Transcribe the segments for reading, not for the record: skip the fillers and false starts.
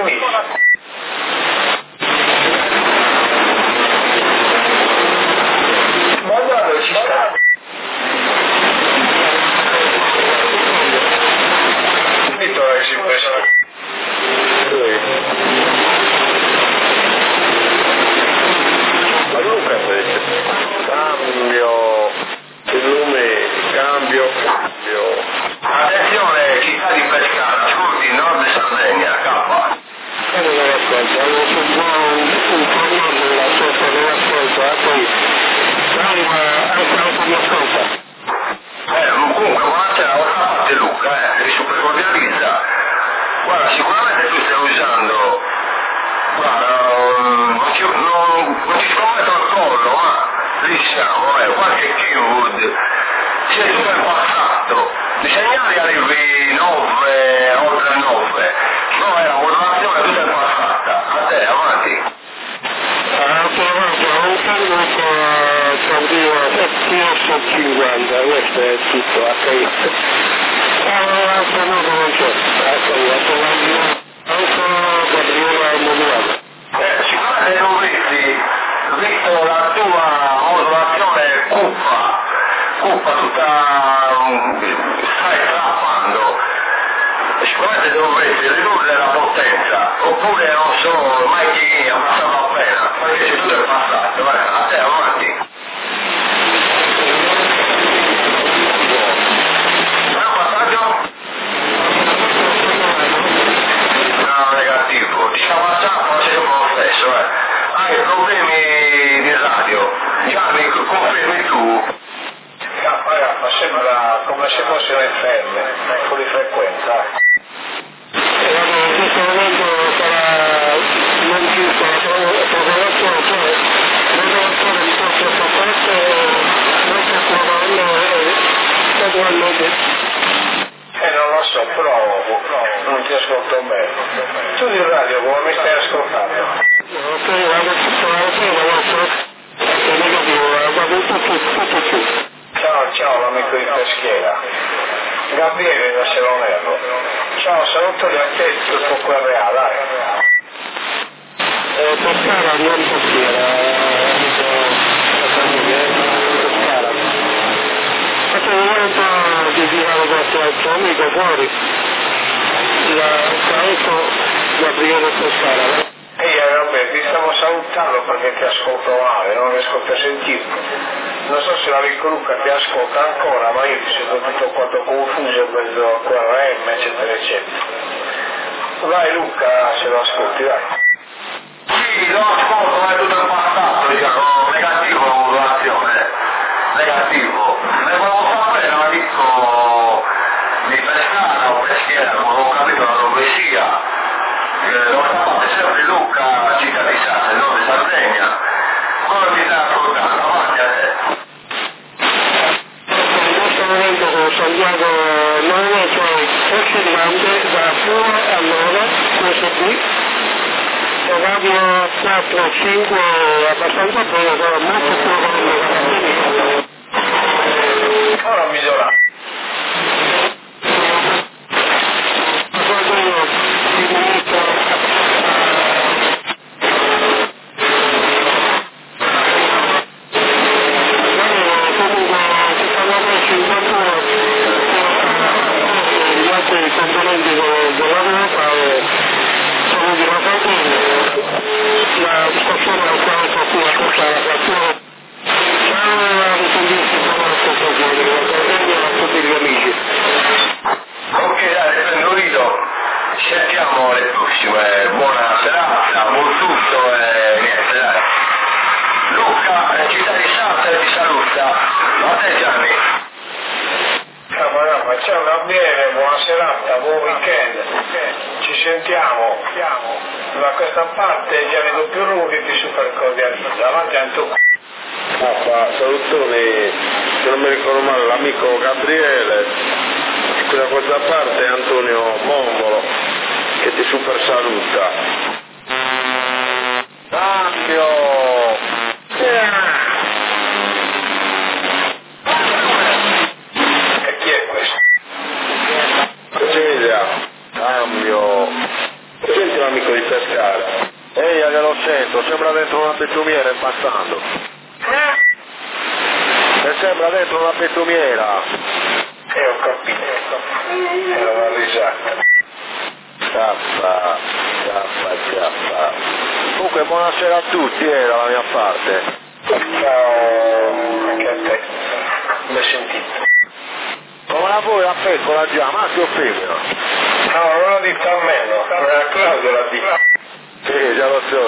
benissimo. Ma guarda, ci sta. Vittorio si presta. Ma Luca invece, cambio il nome, cambio. Attenzione, città di Pescara, ascolti, nord Sardegna, K. Non ascolta, avevo sentito un problema della sua non ascolta, poi anche mi ascolta. Comunque, buonasera, ho parte Luca, vi super cordializza. Guarda, sicuramente tu stai usando, guarda, non ci scommetto il collo, ma lì siamo, qualche keyword, c'è tutto in passato, i segnali arrivi 9, oltre 9, no, è una modulazione tutta in passata, a te, avanti. Un cambio cambio FTS50, questo è tutto, HF. L'altro modo non c'è, anche Gabriele modulato. Sicuramente non visto la tua modulazione cuppa tutta, stai trappando, sicuramente dovresti ridurre la potenza, oppure non so, mai chi ha passato appena, perché se tu è passato, a te avanti. Passaggio? No, negativo, ti sta passando, sei un po' stesso, hai problemi di radio, Gianni, confermi tu? Sembra come se fosse un FM, fuori frequenza. In questo momento sarà non più popolazione, cioè l'operazione di questo processo non si trova gradualmente. Non lo so, provo, non ti ascolto bene. Tu di radio come mi stai ascoltando? Ok, vado tutto è negativo, guardo tutto qui. Ciao l'amico di Peschiera. Gabriele da Seronerlo. Ciao, salutali a te e tutto quel reale, dai. Pescara, non Peschiera, Pescara. Faccio un momento di girare qualche altro amico fuori. Saluto Gabriele Pescara. Vabbè, ti stavo salutando perché ti ascolto male, non riesco a sentirti. Non so se l'amico Luca ti ascolta ancora, ma io mi sento tutto quanto confuso in mezzo a QRM, eccetera, eccetera. Vai Luca, se lo ascolti, dai. Sì, lo ascolto, ma è tutto in passato, diciamo, negativo la modulazione, negativo. Ne volevo sapere l'amico di Pescara o Peschiera, non ho capito la dove sia. Lo sapete sempre Luca, città di Sassa, nord di Sardegna. Come mi sta ascoltando? Avanti a te. In questo momento con Santiago 9, cioè Forse Grande, da 2 a 9, questo qui, e radio 4, 5, abbastanza buono, però molto più grande. Ora migliora. Sentiamo le prossime, buona serata, buon tutto e niente dai. Luca, città di Santa ti saluta, a te Gianni. Ma ciao Gabriele, buona serata, buon weekend, ci sentiamo. Da questa parte Gianni Doppiù che ti super cordializza, avanti Antonio. Salutone, se non mi ricordo male, l'amico Gabriele, qui da questa parte Antonio Bombolo, che ti super saluta. Cambio! E chi è questo? Celia, cambio. Senti l'amico di pescare. Ehi, che lo sento, sembra dentro una betumiera impazzando. E sembra dentro una betumiera. Ho capito. Era una risata. Zappa. Comunque buonasera a tutti, dalla mia parte. Ciao anche a te. Mi sentito. Come la vuoi la pecora già, maschio o femmina? No, non l'ho detto a me, no. Claudio l'ha detto. Sì, già lo so.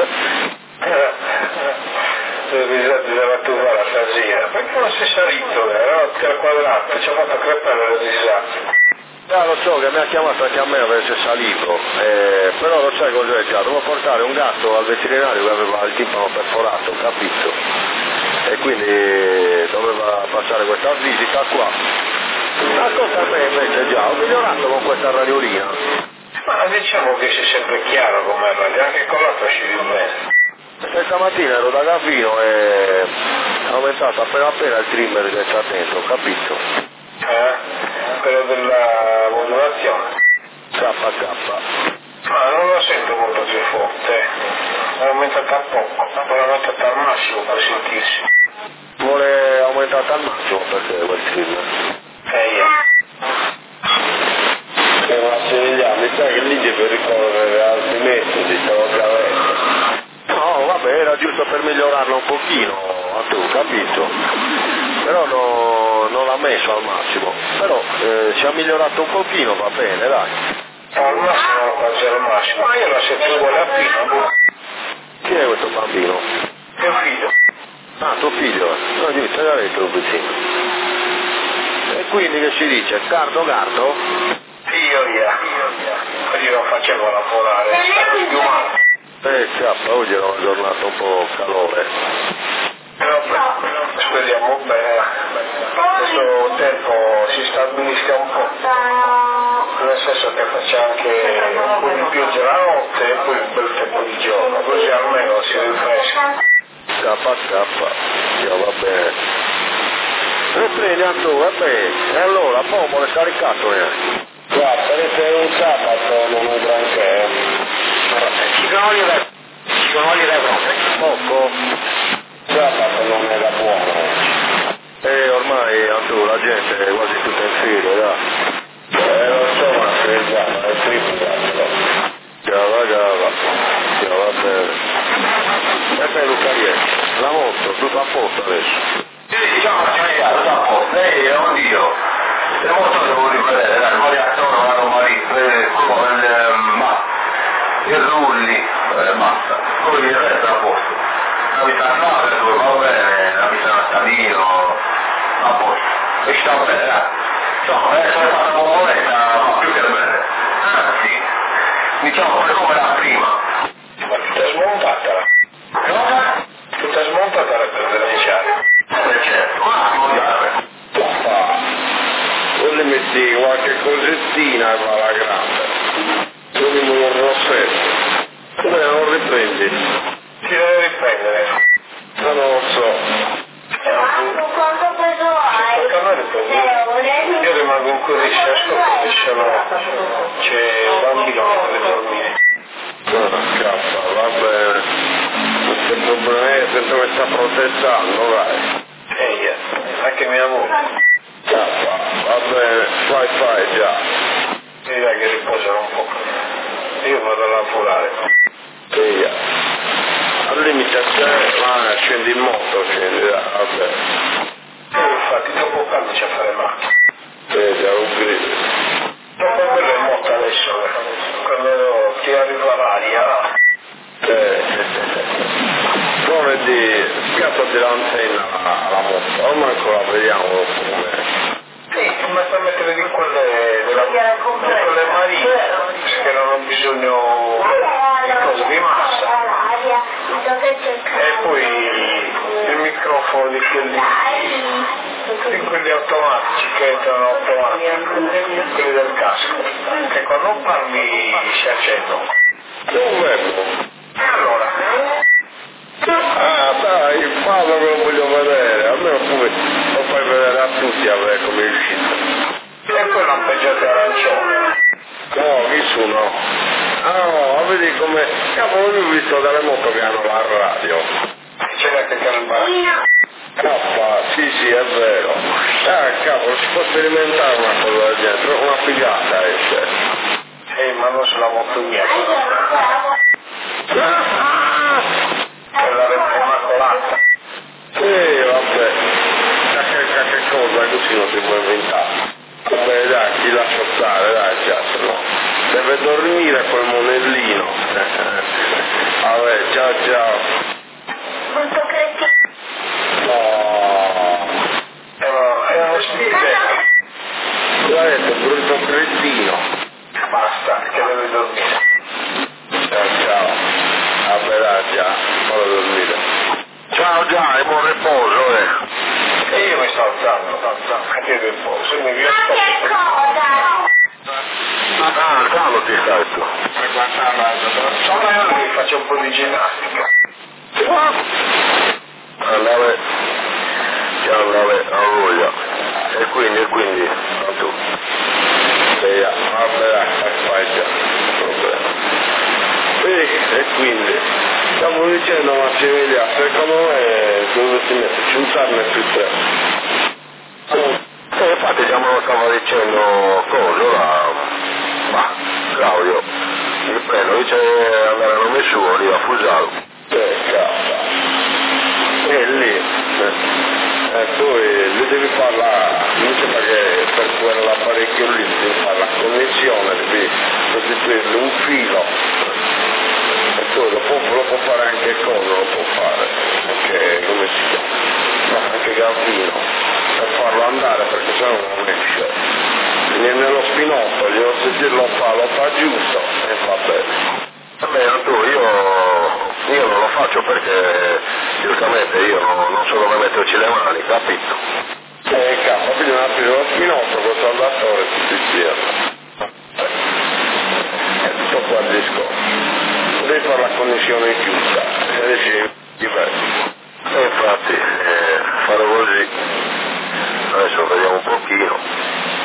Bisogna tu fare la stasera. Perché non sei salito, no? Al quadrato, ci ha fatto crepare la risata. Lo so che mi ha chiamato anche a me per essere salito, però lo sai cos'è già, dovevo portare un gatto al veterinario che aveva il timpano perforato, capito? E quindi doveva passare questa visita qua. Ascolta a me invece già, ho migliorato con questa radiolina. Ma diciamo che sei sempre chiaro come radio, anche con l'altro scendi bene. Questa mattina ero da Gavino e ho aumentato appena il trimmer che c'è dentro, capito? Quello della modulazione. KK. Ma non lo sento molto più forte, è aumentata poco, l'ho aumentata al massimo per sentirsi. Vuole aumentata al massimo perché quel trimmer? Ma se mi sa che lì deve ricorrere altri metodi, stavo già letto. No, vabbè, era giusto per migliorarlo un pochino, a tu, capito? Però non l'ha messo al massimo, però ci ha migliorato un pochino, va bene, dai. Al massimo quasi al massimo, ma io la sento uguale a prima. Chi è questo bambino? Mio figlio. Ah, tuo figlio? No, giù, ce l'ha detto il vicino. E quindi che si dice? Gardo? Io. Oggi non facevo lavorare, stavo schiumando. Cappa, oggi era una giornata un po' calore. Vabbè, speriamo bene. Questo tempo si stabilisca un po'. Nel senso che faccia anche un po' di pioggia la notte e poi un bel tempo di giorno, così almeno si rinfresca. Cappa, io va bene. E prendi a tu, vabbè, e allora, Pomo è scaricato neanche. Guarda, per essere un sabato non è granché. Ci conosci le cose? Poco? Sabato non era buono. Ormai Antù, la gente è quasi tutta in fila, dai. Lo so, ma è triplo. Già va bene. E te Lucarietto, la moto, tutto a posto adesso. Sì, diciamo che tutto a posto. Lei è un dio. Le moto devo rivedere, dai, poi attorno alla Roma lì, il rulli, basta. Poi il resto è a posto. La vita a nave, dove va bene, la vita a Savino, a posto. E sta bene, dai. Insomma, adesso è fatta una moneta, ma più che bene. Anzi, diciamo per come era prima. Ma tutta smontata? Cosa? Tutta smontata la credenziale. Certo, ma mondiale. O le metti qualche cosettina e va alla grande. Togliamo un rossetto. Come non riprendi? Si deve riprendere. Non lo so. Quanto peso hai? Io rimango in così sesto perché c'è un bambino che deve dormire. Scappa, va bene. Non c'è problema, sento che sta protestando, vai. Anche mia moglie. Scappa, va bene, fai già. Direi che riposano un po'. Io vado a lavorare. Via. Al limite a te, ma scendi in moto, vabbè. Infatti dopo quando c'è a fare macchina. Già, un grido. Dopo quello è moto adesso, quando ti arriva l'aria. Come di scattati l'antenna alla moto, ormai ancora vediamo come. Sì, ma sta a mettere di quelle marine che non hanno bisogno di cose di massa. E poi il microfono di quelli automatici che entrano automatici, quelli del casco, che quando parli si accendono. Dove? E allora? Ah dai, fallo che lo voglio vedere, almeno come lo fai vedere a tutti a vedere come è uscito. E poi lampeggiate arancione. No, chi sono? Ah, No, vedi come... Cavolo, io ho visto dalle moto che hanno la radio. C'è da che hanno il bar. Sì, è vero. Cavolo, si può sperimentare una cosa del genere, però una figata esce. Ma non se la moto mia. È la rete immacolata. Sì, vabbè. Che cosa così non si può inventare. Vabbè, dai, ti lascio stare, dai, già, se no. Deve dormire quel monellino. Vabbè, ciao. Brutto cretino. No. È uno stipendio. L'ha detto, brutto cretino. Basta, che deve dormire. Ciao. Vabbè, dai, già, fallo dormire. Ciao, già, e buon riposo, E io mi sto alzando, che riposo, mi vi Ma che cosa? calmo ti stai tu. Sono io che faccio un po' di ginnastica. Andare a voglia. E quindi, tu. Vabbè, fai già, problema. E quindi, stavo dicendo Massimiliano, secondo me dovresti metterci un tarne sui tre. Infatti già stavo dicendo Claudio, il prendo, dice andare a nome suo lì a Fusaro. Cazzo. E lì, poi lui devi parlare, non c'è perché per quell'apparecchio lì devi fare la connessione, devi sostituirgli un filo. E poi lo può fare anche con, lo può fare, perché come si chiama? Anche Gavino, per farlo andare perché sennò non esce. Viene nello spinotto, glielo sentirlo lo fa giusto e va bene. Vabbè, tu, io non lo faccio perché giustamente io non so dove metterci le mani, capito? Cazzo, bisogna aprire lo spinotto col saldatore tutti insieme. È tutto qua il discorso. Devi fare la connessione chiusa e riesci diverso. E infatti, farò così. Adesso vediamo un pochino.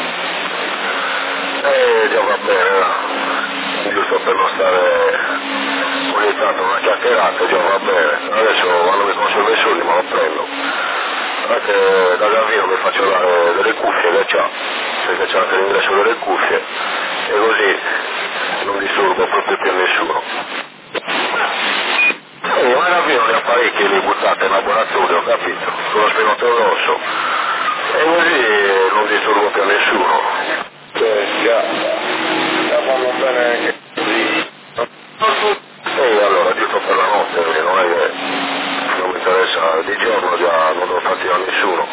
Già va bene, giusto per non stare ogni tanto una chiacchierata, già va bene. Adesso quando mi conservo i soldi me lo prendo. Anche da Gavino mi faccio dare delle cuffie che c'ha, perché c'è anche l'ingresso delle cuffie, e così non disturbo proprio più nessuno. Ma Gavino ne ha parecchi lì buttati in laboratorio, capito? Con lo spinotto grosso. E così non disturbo più nessuno. Già vanno bene anche così. E allora giusto per la notte, non è che non mi interessa, di giorno già non devo farti a nessuno.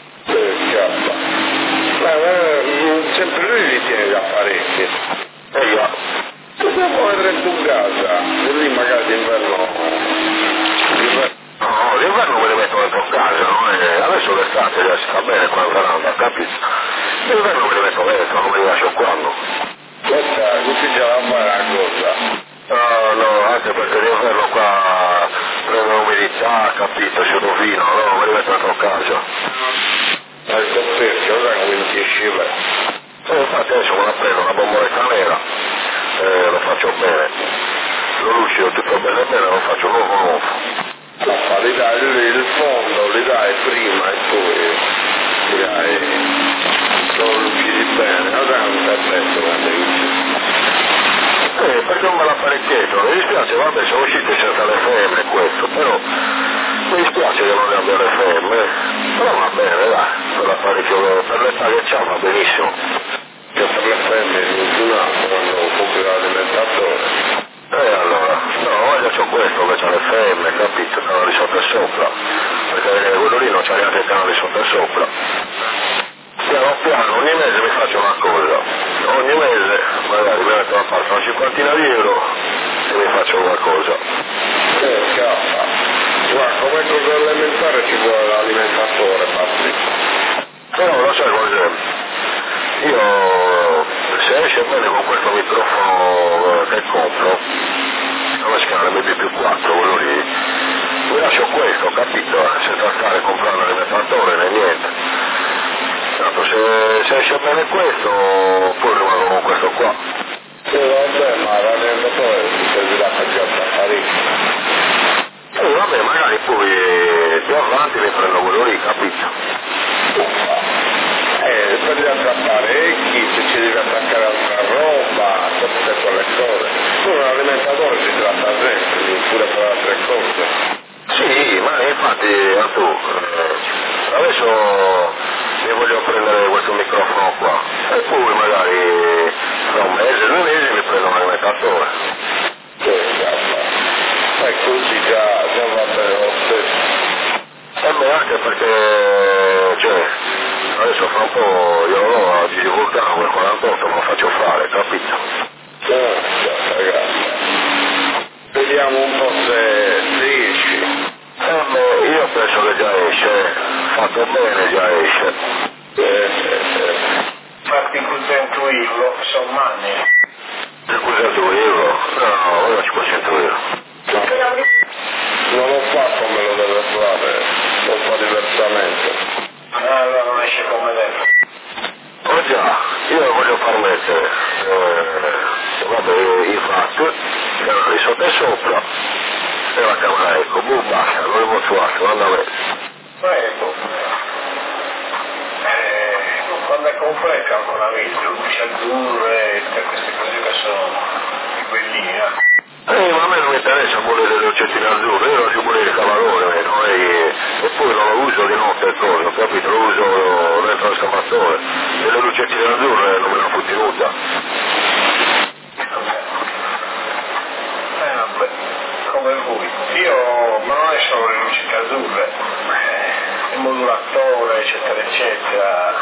Sempre lui li tiene gli apparecchi. Già. Dobbiamo vedere tu casa, e lì magari d'inverno. No, l'inverno me li metto dentro casa, no? Adesso l'estate già si sta bene qua in veranda, capito? L'inverno me li metto dentro, non me li lascio qua, no? Questa, tutti già la fare la cosa. No, anche perché l'inverno qua prende l'umidità, capito, si rovina, no? Me li metto dentro casa. Il coperchio, sai come ti esce? Infatti adesso me la prendo una bomboletta nera, lo faccio bene. Lo lucido tutto bene, lo faccio nuovo. Li dai il fondo, li dai prima e poi li dai, lo lucidi bene, allora non è presto quando perché non me l'apparecchietto, mi dispiace, vabbè, sono usciti senza le femmine questo, però mi dispiace che non ne abbia le femmine, però va bene, dai, per l'apparecchio, per l'età che c'ha va benissimo. Che per le femmine funzionato quando compri l'alimentatore. Allora, no, io c'ho questo che c'ha le femmine, capito, canali sotto e sopra, perché quello lì non c'ha neanche i canali sotto e sopra. Piano piano, ogni mese mi faccio una cosa, ogni mese magari mi metto a parte una cinquantina di euro e mi faccio una cosa. Cazzo, guarda, come cosa elementare ci vuole l'alimentatore, Pazzi. Però lo sai cos'è? Io, se esce bene con questo microfono che compro, come si chiama, l'MP4, quello lì, mi lascio questo, capito? Senza stare comprando l'alimentatore né niente. Tanto se esce bene questo, poi rimango con questo qua. vabbè, ma l'allenatore si servirà per gli altri. Vabbè, magari poi più avanti ne prendo quello lì, capito? Per gli apparecchi, se ci devi attaccare altra roba, tutte quelle cose. Tu un alimentatore si tratta sempre, pure per altre cose. Sì, ma infatti, tu, adesso mi voglio prendere questo microfono qua e poi magari tra un mese, 2 mesi mi prendo un alimentatore. E così già va bene lo stesso. Beh, anche perché, cioè, adesso fra un po' io lo do a Gigi Vulcano quel 48, me lo faccio fare, capito? Ragazzi. Vediamo un po' se riesci. Io penso che già esce, fatto bene già esce. Infatti cosa intuirlo, sono anni. Cosa intuirlo? No, ora ci posso intuirlo. Non lo fa come lo deve fare, lo fa diversamente. Allora non esce come deve. Oh già, io voglio far mettere, vabbè, i fatti, di sotto e sopra, e la camera ecco, basta, non è molto alto, anda a me. Quando è completo ancora visto, luci azzurre, tutte queste cose che sono belline. Ma a me non mi interessa volere le lucettine azzurre, io non ci vuole il cavalone, no? E poi non lo uso di notte e cose, ho capito? Lo uso dentro il scavatore, e le lucettine azzurre non me l'hanno tenuta. Vabbè, come voi. Io, ma non è solo le luci azzurre, il modulatore, eccetera, eccetera.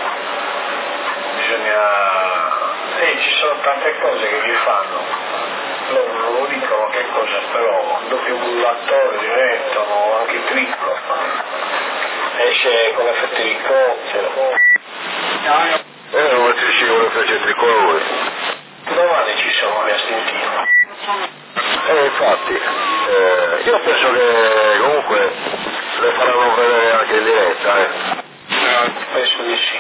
Bisogna... ci sono tante cose che vi fanno. Loro non lo dicono che cosa, però doppio modulatore diventano anche triplo. Esce con effetto elicottero. Non ci si vuole fare tricolore. Domani ci sono le astintive. Infatti, io penso che comunque le faranno vedere anche in diretta, Penso di sì.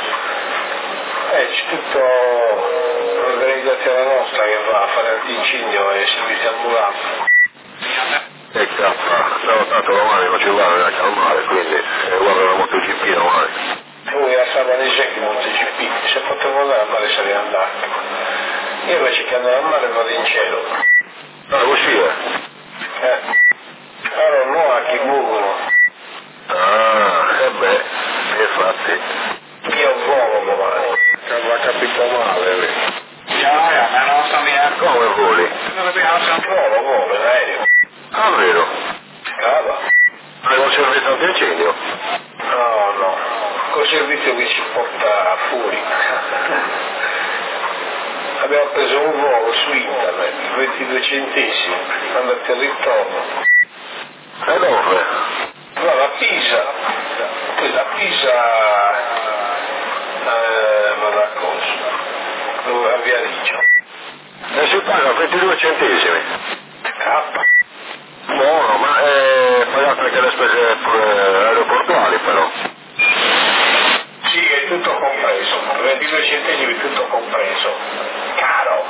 C'è tutta l'organizzazione nostra che va a fare antincendio e servizi ambulanti. E no, tanto domani non ci guarda neanche al mare, quindi guarda la MotoGP domani. Lui a Sabato di MotoGP, se potevo andare al mare sarei andato. Io invece che andare al mare vado in cielo. Ah, così è? Allora no a chi buono. Beh, infatti. Io volo domani. Che va capito male lì. Ja, men alltså mer. Come voli? Volo, in aereo. Ah, vero? Cava. Hai un servizio antincendio? No, col servizio che ci porta fuori. Abbiamo preso un volo su internet, 22 centesimi, andati al ritorno. E dove? Allora a Pisa, poi da Pisa vado a cosa? Dove a Viareggio. E si paga 22 centesimi. K. Buono, ma pagate anche le spese aeroportuali però. Sì, è tutto compreso, 22 centesimi tutto compreso. Caro.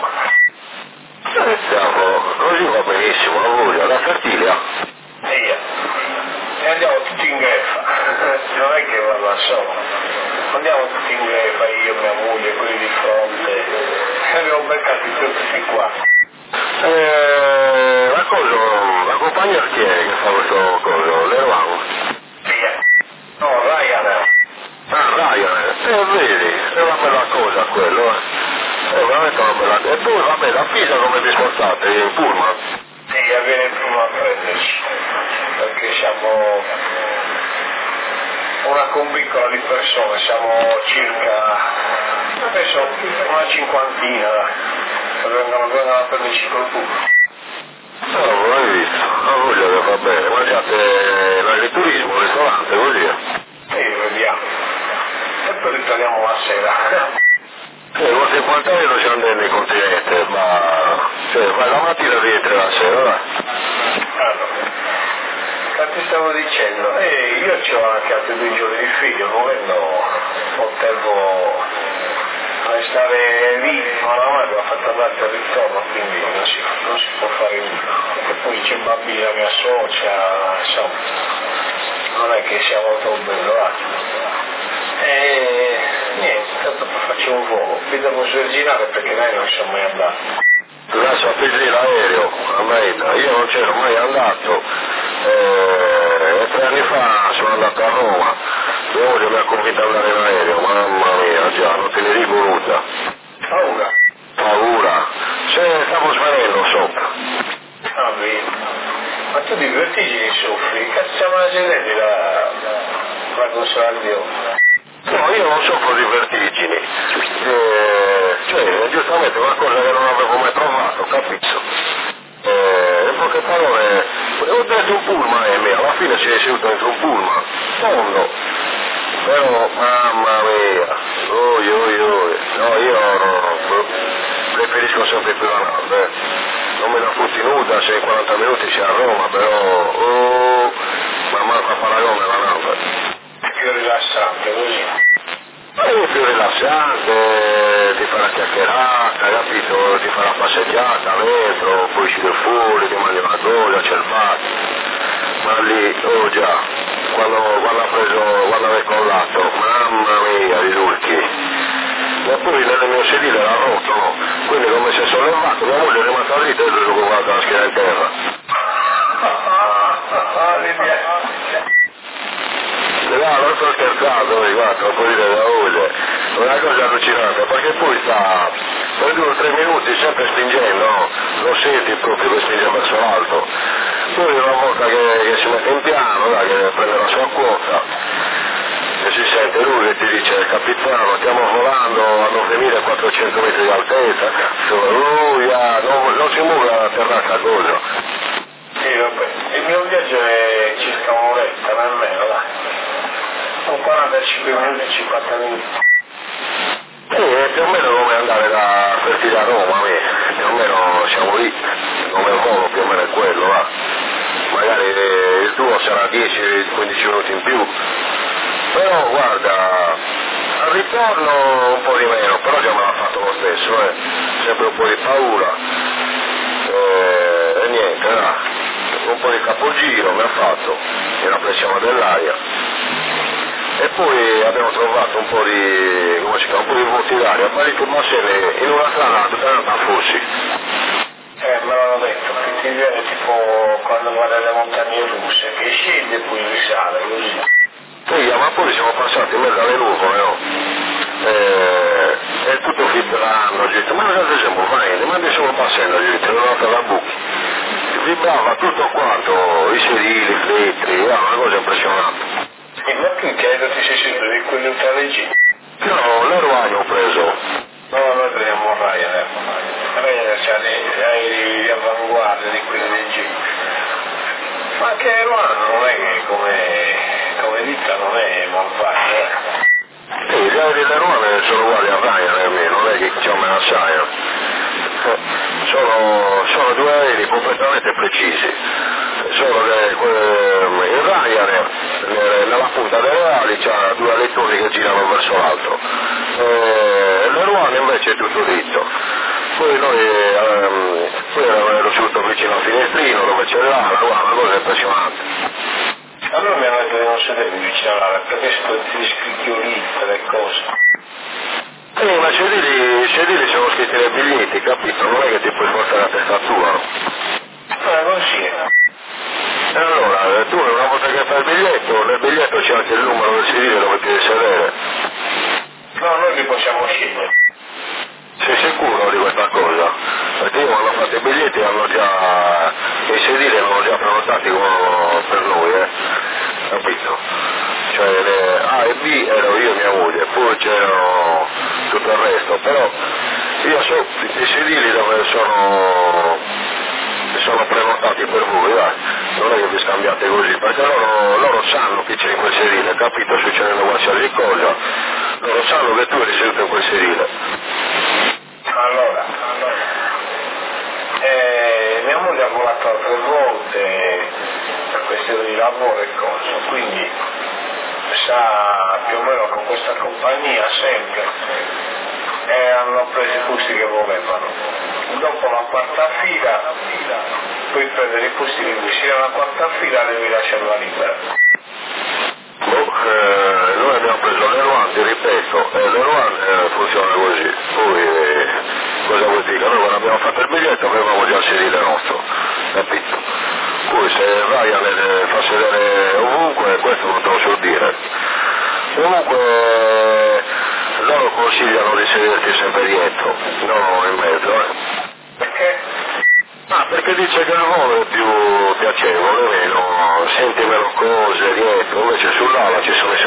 Così va benissimo, la voglio, la Fertilia. E andiamo tutti in greffa, non è che vado da solo, andiamo tutti in greffa, io, mia moglie, quelli di fronte, e abbiamo beccati tutti qua. La compagnia chi è che fa questo coso? L'Erwang? Via. No, Ryanair. Ah, Ryanair, vedi, è una bella cosa quello, è veramente una bella cosa. E poi vabbè, la Pisa come vi spostate? In pullman? Sì, viene prima a prenderci, perché siamo una combicola di persone, siamo circa, penso, una cinquantina, che vengono a prenderci col pubblico. No, non l'hai visto, la voglia che va bene, mangiate l'agriturismo, il ristorante, così. Vediamo. E poi ritorniamo la sera. Con 50 euro ci andiamo nel continente, ma cioè vai la mattina e rientri la sera, dai. Allora, ti stavo dicendo, io ho anche altri 2 giorni di figlio, volendo potevo deve stare lì, ma la madre l'ha fatta andare al ritorno, quindi non si può fare nulla. E poi c'è bambina che associa, insomma, non è che siamo troppo bellorati. E niente, tanto facciamo un volo, qui devo sverginare perché noi non siamo mai andati. Adesso appesi l'aereo a Maina, io non c'ero mai andato, e 3 anni fa sono andato a Roma, mia moglie mi ha convinto ad andare in aereo, mamma mia, già non te ne dico nulla. Paura, se stavo svenendo sopra. Ah, vedi. Ma tu di vertigini soffri, cazzo siamo una sedenti la consola. No, io non soffro di vertigini, cioè giustamente una cosa che non avevo mai provato, capito? In poche parole, ho detto un pullman alla fine si è seduto dentro un pullman, tondo, però mamma mia, no, io preferisco sempre più la nave, non me la fotti nuda se in 40 minuti sei a Roma, però, ma manca paragone la nave. Più rilassante così. È più rilassante, ti fa la chiacchierata, capito? Ti fa la passeggiata dentro, poi uscire fuori, ti mangi una doja, c'è il bar. Ma lì, oh già, quando avevo collato, mamma mia, i lucchi. E poi nel mio sedile era rotto, no? Quindi come si è sollevato, mia moglie è rimasta dritta e io sono guardato la schiena in terra. Non sto scherzando, guarda, non può dire la moglie, è una cosa allucinante, perché poi sta per 2 o 3 minuti sempre spingendo, no? Lo senti proprio che spinge verso l'alto, poi una volta che si mette in piano, che prende la sua quota, e si sente lui che ti dice, capitano, stiamo volando a 9400 metri di altezza, cazzo, non si muove la terraccia cosa. Sì, vabbè, il mio viaggio è circa un'oretta, nemmeno, dai. Sono 45 minuti e 50 minuti. Più o meno come andare da Fertiglia a Roma, più o meno siamo lì, come il volo più o meno è quello, va. Magari il tuo sarà 10-15 minuti in più, però guarda, al ritorno un po' di meno, però già me l'ha fatto lo stesso, sempre un po' di paura, e niente, un po' di capogiro mi ha fatto, e la pressione dell'aria. E poi abbiamo trovato un po' di, come si chiama, un po' di vuoti d'aria, parecchie massene in una strada tutta a fossi. Me l'hanno detto, che ti viene tipo quando guarda le montagne russe, che scende e poi risale, così. Sì, ma poi siamo passati in mezzo alle nuvole, no? E tutto vibrando, gente, ma cosa siamo facendo? Ma adesso stiamo passando, gente, non ho la buchi. Vibrava tutto quanto, i sedili, i vetri, una cosa impressionante. Ma tu credo ti sei seduto di quelli ultraleggi? No, l'Airline ho preso. No, noi prendiamo Ryanair. Ryanair c'ha gli aerei di avanguardia di quelli leggeri. Ma anche Airline non è che come ditta non è malvagio, Sì, gli aerei dell'Airline sono uguali a Ryanair, non è che c'è una saia. Sono 2 aerei completamente precisi. Solo che il Ryanair nella punta delle ali c'ha 2 lettori che girano verso l'altro, l'Airone invece è tutto dritto. Poi noi ero seduto vicino al finestrino dove c'è l'ala, una cosa impressionante. Allora mi hanno detto che non sedevi vicino all'ala, perché sto di scricchiolite le cose. Ma i sedili sono scritti nei biglietti, capito? Non è che ti puoi portare la testa tua. Così è. E allora, tu una volta che fai il biglietto, nel biglietto c'è anche il numero del sedile dove ti devi sedere. No, noi li possiamo scegliere. Sei sicuro di questa cosa? Perché io quando ho fatto i biglietti i sedili erano già prenotati per noi, capito? Cioè le A e B ero io e mia moglie, poi c'erano tutto il resto, però io so i sedili dove sono prenotati per voi, dai. Non è che vi scambiate così, perché loro sanno chi c'è in quel sedile, capito? Succedendo qualsiasi cosa, loro sanno che tu eri seduto in quel sedile. Allora, mia moglie ha volato altre volte per questione di lavoro e cose, quindi sa più o meno con questa compagnia sempre e hanno preso i posti che volevano. Dopo la quarta fila puoi prendere i posti di cui sia la quarta fila devi lasciarla libera. Noi abbiamo preso l'Eroan, ti ripeto, l'Eroan funziona così, poi cosa vuol dire? Noi quando abbiamo fatto il biglietto avevamo già il sedile nostro, capito? Poi se Ryanair fa sedere ovunque, questo non te lo so dire. Comunque loro consigliano di sederti sempre dietro, non in mezzo, Perché? perché dice che il volo è più piacevole, meno, senti meno cose dietro, invece sull'ala ci sono i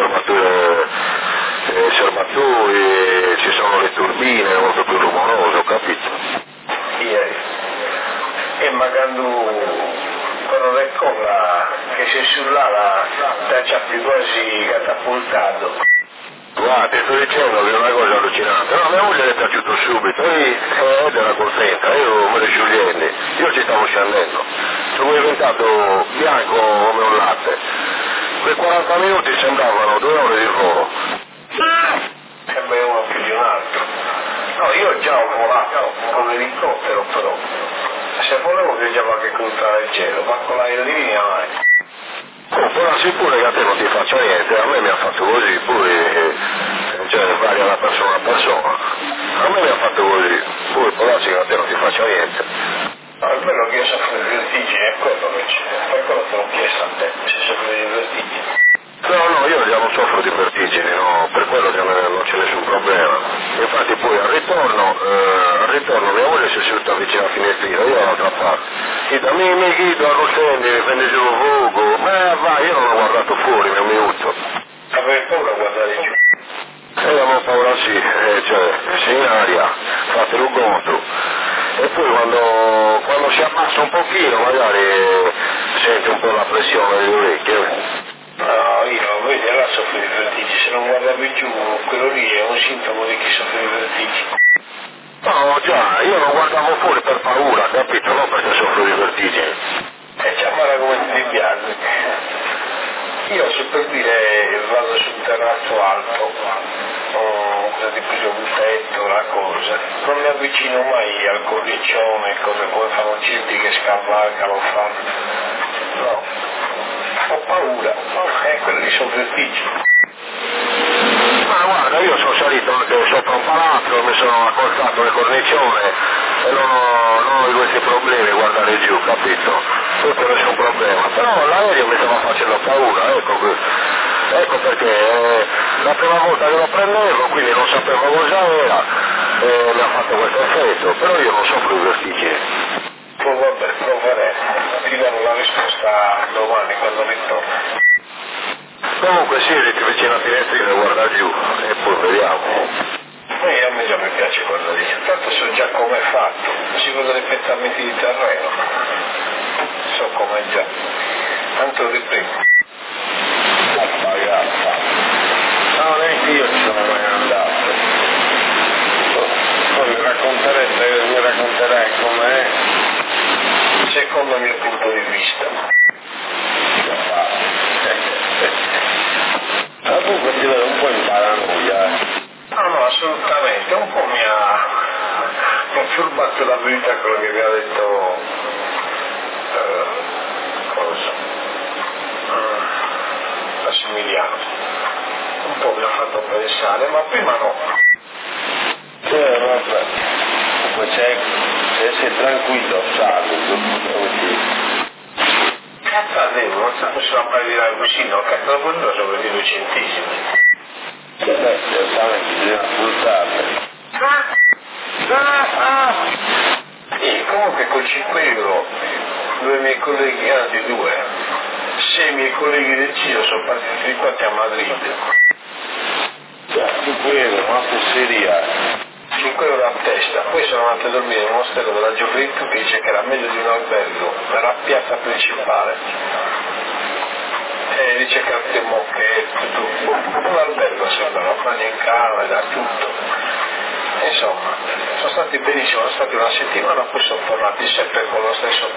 serbatoi, ci sono le turbine, è molto più rumoroso, capito? Ieri. E magari quando ricorda che sei sull'ala ti ha quasi catapultato. Guarda, ti sto dicendo che è una cosa allucinante. No, mia moglie le è piaciuto subito, ed era contenta, io me le sciogliendo, io ci stavo scendendo. Sono diventato bianco come un latte. Quei 40 minuti sembravano 2 ore di volo. Sembra uno più di un altro. No, io già ho volato con l'elicottero però. Se volevo viaggiavo anche con il cielo, ma con l'aerolinea mai. Può darsi pure che a te non ti faccia niente, a me mi ha fatto così, poi varia da persona a persona. A me mi ha fatto così, poi può darsi che a te non ti faccia niente. No, è bello che io soffro di vertigini, è quello che c'è. Per quello te l'ho chiesto a te, se soffri di vertigini. No, io già non soffro di vertigini, no, per quello che non c'è nessun problema. Infatti poi al ritorno mia moglie si è seduta vicino alla finestrina, io dall'altra parte. Chiedo, mi chiedo a Rosendi, mi prende giù un fuoco, ma vai, io non ho guardato fuori, mi ho minuto. Avevi paura a guardare giù? Avevo paura sì, sei in aria, fate un conto. E poi quando si abbassa un pochino magari sente un po' la pressione delle orecchie. No, io vedi là soffro di vertigini, se non guardavi giù quello lì è un sintomo di chi soffre di vertigini. No, già, io non guardavo fuori per paura, capito? Non perché soffro di vertigini. C'è male come ti piace. Io se per dire vado sul terrazzo alto, cosa tipo c'è un tetto, una cosa, non mi avvicino mai al cornicione, cose come fanno certi che scavalcano, fanno. No, ho paura, quelli sono vertigini. Ma guarda, io sono salito anche sopra un palazzo, mi sono accostato le cornicione e non ho questi problemi a guardare giù, capito? Tutto nessun problema. Però l'aereo mi stava facendo paura, ecco perché la prima volta che lo prendevo, quindi non sapevo cosa era, e mi ha fatto questo effetto, però io non soffro di vertigini. Poi vabbè, proveremo, ti darò la risposta domani quando ritorno. Comunque sì, riti vicino alla finestrina e guarda giù e poi vediamo. A me già mi piace guardare giù, tanto so già come è fatto, ci vedo dei pettamenti di terreno, so come già, tanto riprendo. No, neanche io ci sono mai andato. Poi mi racconterai com'è, secondo il mio punto di vista. Comunque ti vedo un po' in paranoia. No, assolutamente, un po' mi ha turbato la vita quello che mi ha detto Massimiliano. Un po' mi ha fatto pensare, ma prima no. Vabbè, poi c'è essere tranquillo, Cazzo avevo, non so se la parlare vicino, cazzo quello sono di 2 centesimi. Certamente bisogna sfruttarle. E comunque con 5 euro, 2 miei colleghi, anzi 2, 6 miei colleghi del Ciro sono partiti tutti quanti a Madrid. 5 euro, una fesseria. 5 euro a testa, poi sono andato a dormire in un ostello della gioventù che dice che era meglio di un albergo nella piazza principale e dice che anche mocchetto, tutto, un albergo sembra, bagno in camera, tutto. Insomma, sono stati benissimo, sono stati una settimana, poi sono tornati sempre con lo stesso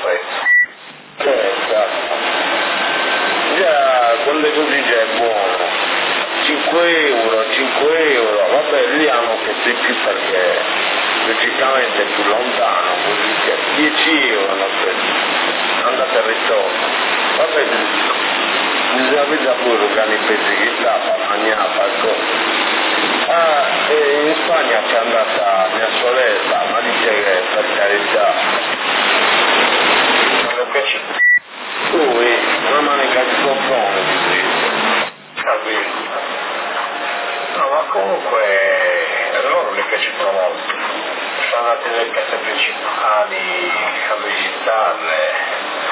prezzo. Già, quando è così già è buono. 5 5 euro, vabbè lì hanno questi più perché logicamente è più lontano, così che 10 euro hanno preso, andate e ritorno, vabbè bisogna vedere poi organi pezzi che sta, mangiare qualcosa. E in Spagna c'è andata mia sorella, ma dice che per carità. Non mi piace. Poi, una manica di confronto di questo. Capito. No, ma comunque a loro mi è piaciuto molto. Sono andati nelle piazze principali a visitarle,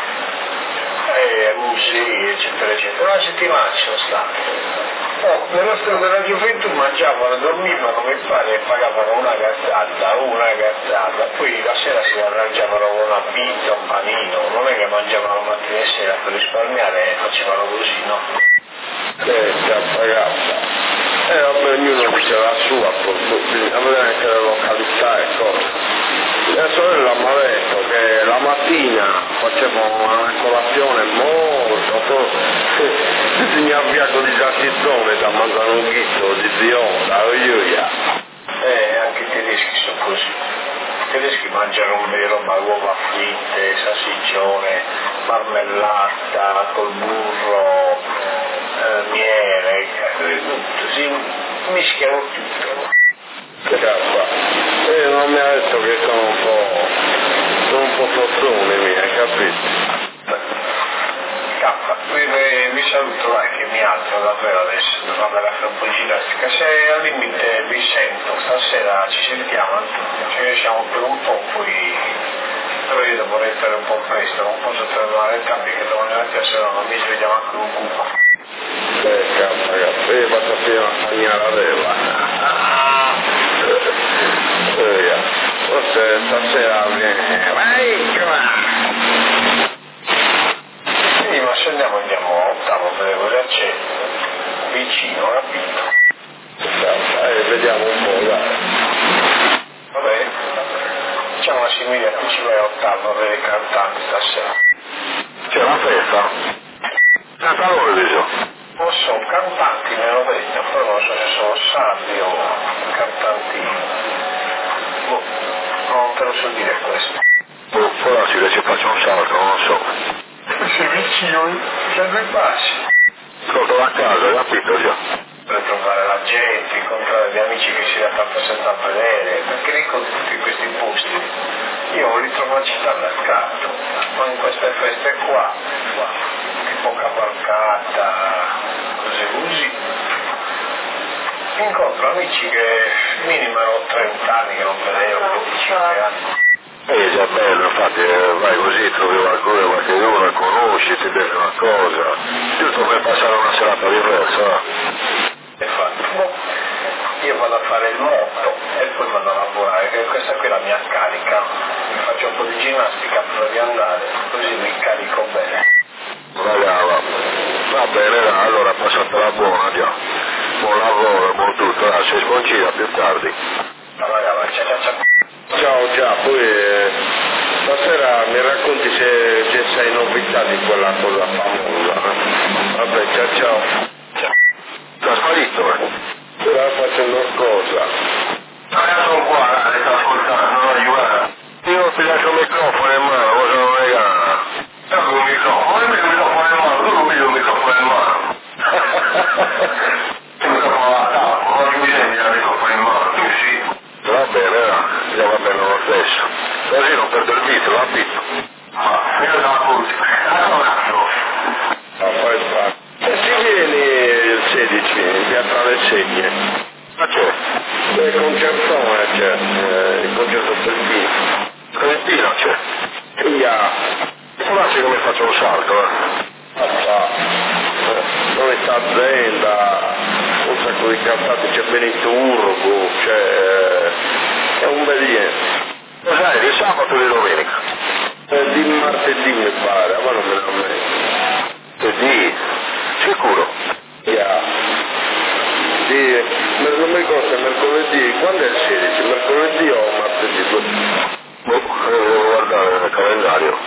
musei, eccetera, eccetera. Una settimana ci sono stati. Nello stato della gioventù mangiavano, dormivano, mi pare, pagavano una gazzata, poi la sera si arrangiavano con una pizza, un panino, non è che mangiavano mattina e sera per risparmiare, facevano così, no? Già pagata. Vabbè, ognuno dice la sua, aveva anche le località e cose. Mia sorella mi ha detto che la mattina facevano una colazione molto, bisogna avviare con i salsizzoni da mangiare un chitto di zionda, Anche i tedeschi sono così. I tedeschi mangiano un vero, ma uova fritte, salsiccione, marmellata, col burro, miele, si mischiano tutto. Non mi ha detto che sono un po' forzoni, hai capito? Vi saluto, vai, che mi alzo davvero adesso, devo andare a fare un po' di ginnastica. Se al limite vi sento, stasera ci sentiamo, ci riusciamo per un po', poi però io devo restare un po' presto, non posso tornare tardi, che domani mattina se no non mi svegliamo anche un cupo. Ragazzi, io vado a finire a mangiare la leva. Forse stasera viene, vai, Sì, ma se andiamo a Ottavo, per cosa c'è vicino, capito? Vediamo un po', dai. Vabbè, diciamo Massimiliano, tu ci vai a Ottavo a vedere i cantanti stasera. C'è una festa? Cantano dice? Non so, cantanti me l'ho detto, però non so se sono sardi o cantanti. Boh, non te lo so dire questo. Può darsi che ci faccia un salto, non lo so. Sei vicino, c'è due passi. Sotto la casa, capito già? Per trovare la gente, incontrare gli amici che si era tanto senza vedere, perché ricordo tutti questi posti. Io ho ritrovato città da scatto, ma in queste feste qua, tipo cavalcata, cose così, incontro amici che minimo erano 30 anni che non vedevo, 25 anni. È già bello, infatti vai così, trovi qualcuno, conosci, ti bevi una cosa, giusto per passare una serata diversa. Infatti, io vado a fare il moto e poi vado a lavorare, che questa qui è la mia carica, mi faccio un po' di ginnastica prima di andare, così mi carico bene. Va bene, allora passatela buona già. Buon lavoro, buon tutto, sei sconcita più tardi. Vai, ciao. Ciao, poi stasera mi racconti se sai novità di quella cosa famosa. Vabbè, ciao. Sta sparito, Sta facendo cosa? Sono qua, sto ascoltando, non aiutare. Io ti lascio il microfono in mano, cosa non è gara? Io il microfono in mano, tu non vedi il microfono in mano. Il microfono alla tavola, non mi senti il microfono in mano, tu sì. Va bene lo stesso. Così non perdo il vizio, capito? Ma io da musica, Fai spazio. E si viene il 16 in via tra le Segne. Ma c'è? Il concertone c'è, il concerto del Pino. Con il Pino c'è? Può darsi che mi faccio un salto, Dove sta azienda, un sacco di cantanti, c'è Benito Urgo, è un bel niente. Lo sai, di sabato e di domenica? Di martedì mi pare, ma non me lo metto. Martedì? Sicuro? Non mi ricordo se mercoledì, quando è il 16? Mercoledì o martedì? Devo guardare nel calendario.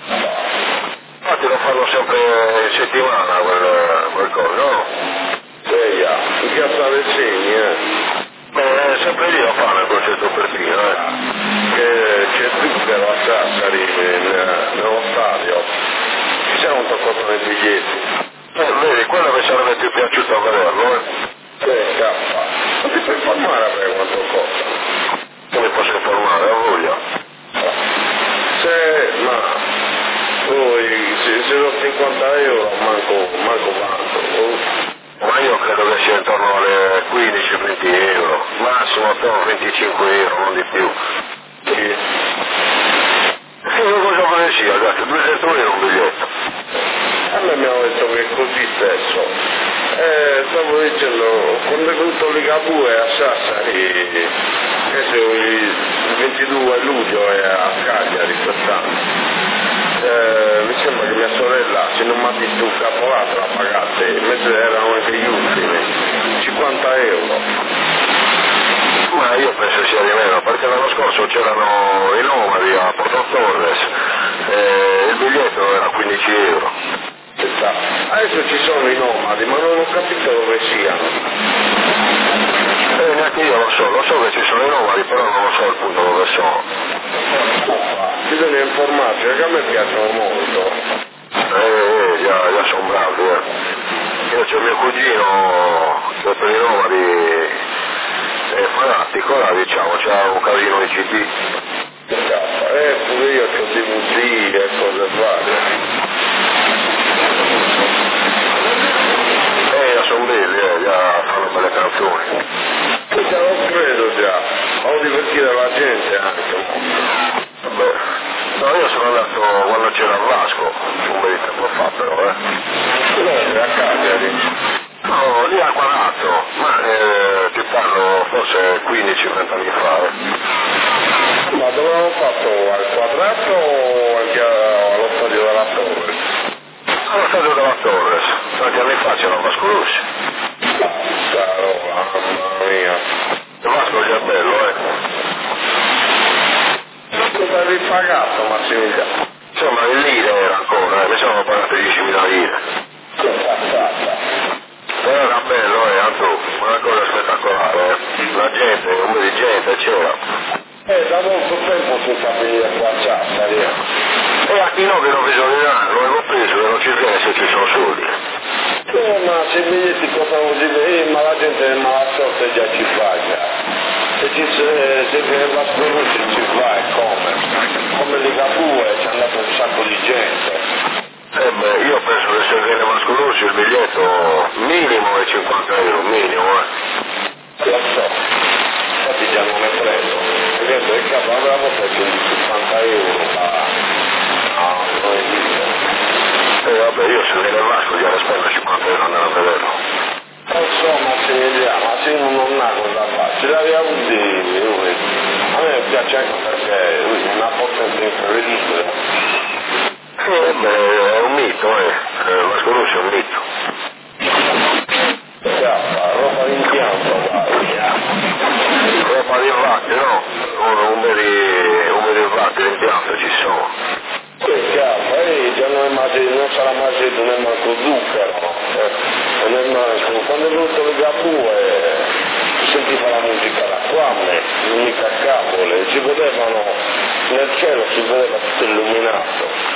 Infatti lo fanno sempre in settimana quel coso, no? Sì, in piazza del Segni, sempre lì a fare il concetto perfino, che c'è Zucchero a Sassari nello stadio, ci siamo toccato nei biglietti. Vedi, quello che sarebbe più piaciuto a vederlo, K, ti puoi informare a me quanto costa? Come posso informare? A voglia? Ma poi se sono 50 euro manco vanto. Ma io credo che sia intorno alle 15-20 euro, massimo attorno a 25 euro, non di più. Sì. Cosa vuole sia, ragazzi, 200 euro un biglietto. A me mi hanno detto che è così stesso. Stavo dicendo, quando è venuto Ligabue a Sassari, il 22 luglio è a Cagliari quest'anno. Mi sembra che mia sorella, se non mi ha visto un capolatto, la pagate, mentre erano anche gli ultimi, 50 euro. Ma io penso sia di meno, perché l'anno scorso c'erano i nomadi a Porto Torres, il biglietto era 15 euro. Adesso ci sono i nomadi, ma non ho capito dove siano. Neanche io lo so che ci sono i nomadi, però non lo so il punto dove sono. Bisogna informarci, perché a me piacciono molto. Già sono bravi, Io c'ho mio cugino, che per i nomadi è fanatico, là diciamo, c'ha un casino di CD. Pure io c'ho DVD e cose varie. Sono belli, già fanno belle canzoni. Già lo credo già, ho divertire la gente anche. Vabbè, no, io sono andato quando c'era il Vasco, un bel tempo fa però, a Cagliari? No, lì a Quadrato, ma ti parlo forse 15-20 anni fa, Ma dove l'hanno fatto? Al Quadrato o anche allo stadio della Torres? Allo stadio della Torres, tanti anni fa c'era il Vasco Rossi. Mamma mia. Il Vasco è già bello, Cosa avevi pagato, Massimiliano? Insomma, in lire era ancora, mi sono pagato 10.000 lire. Che passata. Però era bello, Anto, una cosa spettacolare, La gente, un po' di gente c'era. Da molto tempo si fa venire qua a Sassari. E a chi no che non bisogna, lo avevo preso e non ci viene se ci sono soldi. Ma se i biglietti costano così, ma la gente è malasorte già ci fa già. Se viene la sconosci ci fa e come Ligabue c'è andato un sacco di gente. Io penso che se viene Mascolossi il biglietto minimo è 50 euro, minimo, Lo so, infatti già non è preso. Vedendo il capo avevamo preso di 50 euro vabbè, io se viene il Vasco già spendo 50 euro andare a vederlo. Lo so, Massimiliano, ma se non ha cosa fare, ce l'avevi avuti lui. A me piace anche perché lui è una potenza incredibile. È un mito, Vasco Rossi è un mito. Roba d'impianto, roba di vacche, no? Un bel vacche d'impianto ci sono. Già non sarà mai detto neanche zucchero, quando è venuto Ligabue si sentiva la musica da qua, mica cavole, ci vedevano, nel cielo si vedeva tutto illuminato.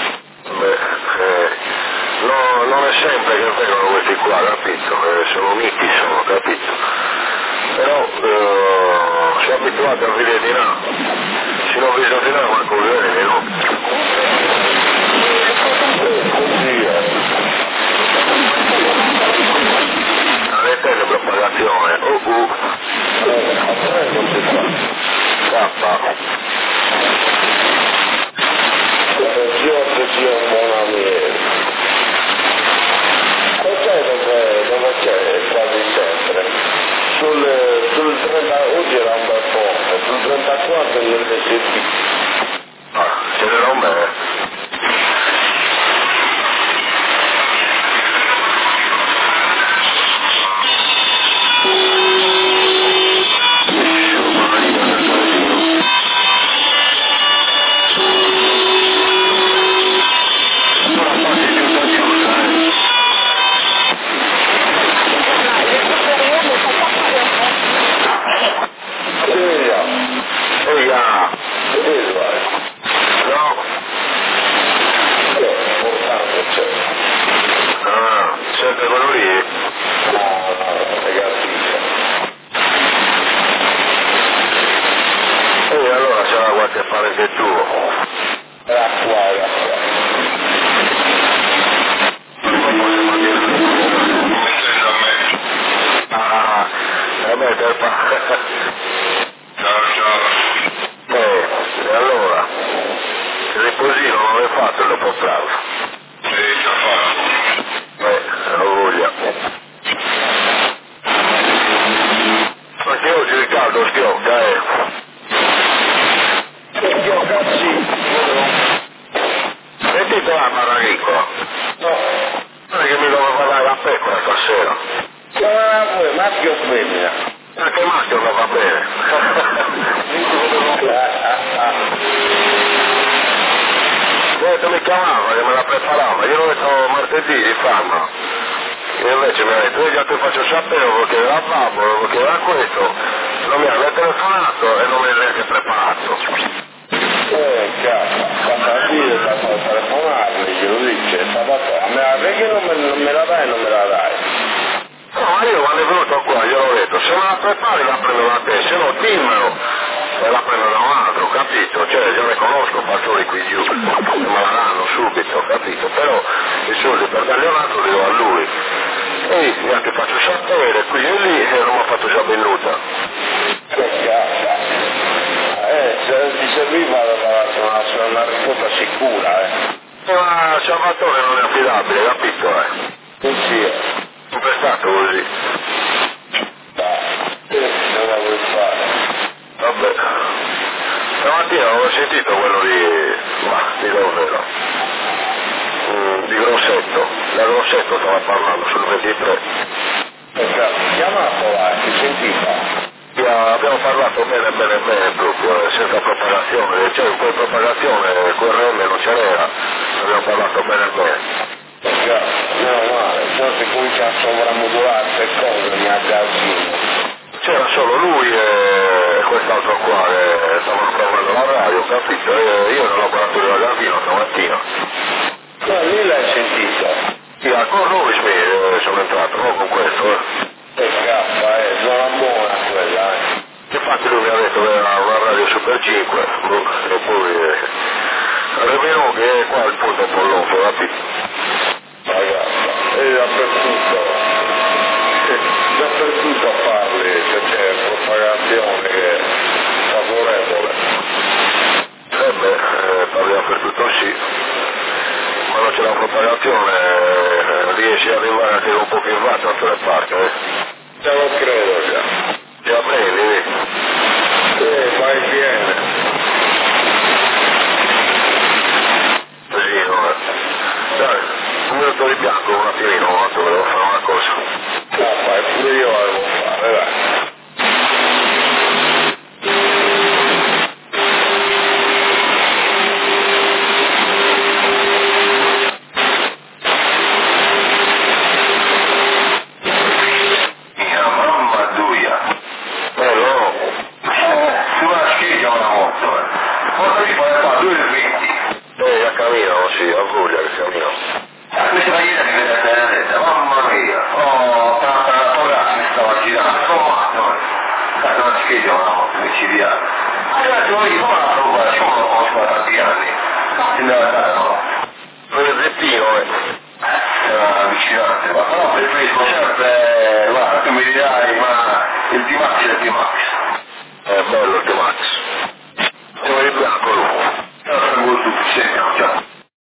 Non è sempre che vengono questi qua, capito? Sono miti, capito? Però sono abituati a vedere di là, se non vedo di là manco vedere di no. Avete le propagazione, Giorgio sia un buon amico. Sai dove c'è quasi sempre? Sul 30, oggi era un bel ponte, sul 34 nell'ST. Ce n'era un bel. stasera. Maschio o femmina? Anche maschio non va bene. Mi chiamava che me la preparava, io l'ho detto martedì di farla. E invece mi ha detto, io già ti faccio sapere, lo chiedere a babbo, lo chiedere a questo, non mi ha né telefonato e non mi ha neanche preparato. Cazzo, quando a dire da telefonarmi, glielo dice, perché non me la dai, non me la dai? No, ma io quando è venuto qua gliel'ho detto, se me la prepari la prendo da te, se no dimmelo e la prendo da un altro, capito? Cioè, io ne conosco fattori qui giù, me la danno subito, capito? Però i soldi per dargli un altro li do a lui. E io ti faccio sapere, qui e lì, e non mi ha fatto già venuta. Che cazzo! Se ti serviva una risposta sicura, Ma Salvatore non è affidabile, capito? Non sia. Sempre stato così. Non la vuoi fare. Vabbè. Stamattina avevo sentito quello di... ma dico il vero. Di Grossetto. Da Grossetto stava parlando sul 23. Chiamato là, ti sentiva? Abbiamo parlato bene proprio, senza propagazione, cioè un po' di propagazione, QRM non ce n'era, abbiamo parlato bene. Meno male, se si comincia a sovramodulare queste cose mi aggazzino. C'era solo lui e quest'altro qua che stavano provando la radio, capito? E io nel laboratorio da Gardino stamattina. Lì l'hai sentito? Sì, con lui sono entrato, non con questo. Zona buona quella, Infatti lui mi ha detto che era una radio Super 5, e poi Reveno che è qua il punto Pollonfo, capito? Ragazza, è dappertutto a farli, se c'è propagazione che è favorevole. Parliamo per tutto sì, ma non c'è la propagazione, riesci ad arrivare anche un po' più in basso da tutte le parti, Te lo credo già. Già prendi, Vai e viene. così, no? Dai, un minuto di bianco, un attimino, devo fare una cosa. E pure io la devo fare, dai. Sì, a voglia che cammino. Questa mattina mi vede bene detta, mamma mia, tanta porra mi stava girando, non scheggia una moto micidiale. Allora ti voglio fare una roba, ci lo conosco da tanti anni, si deve andare, no?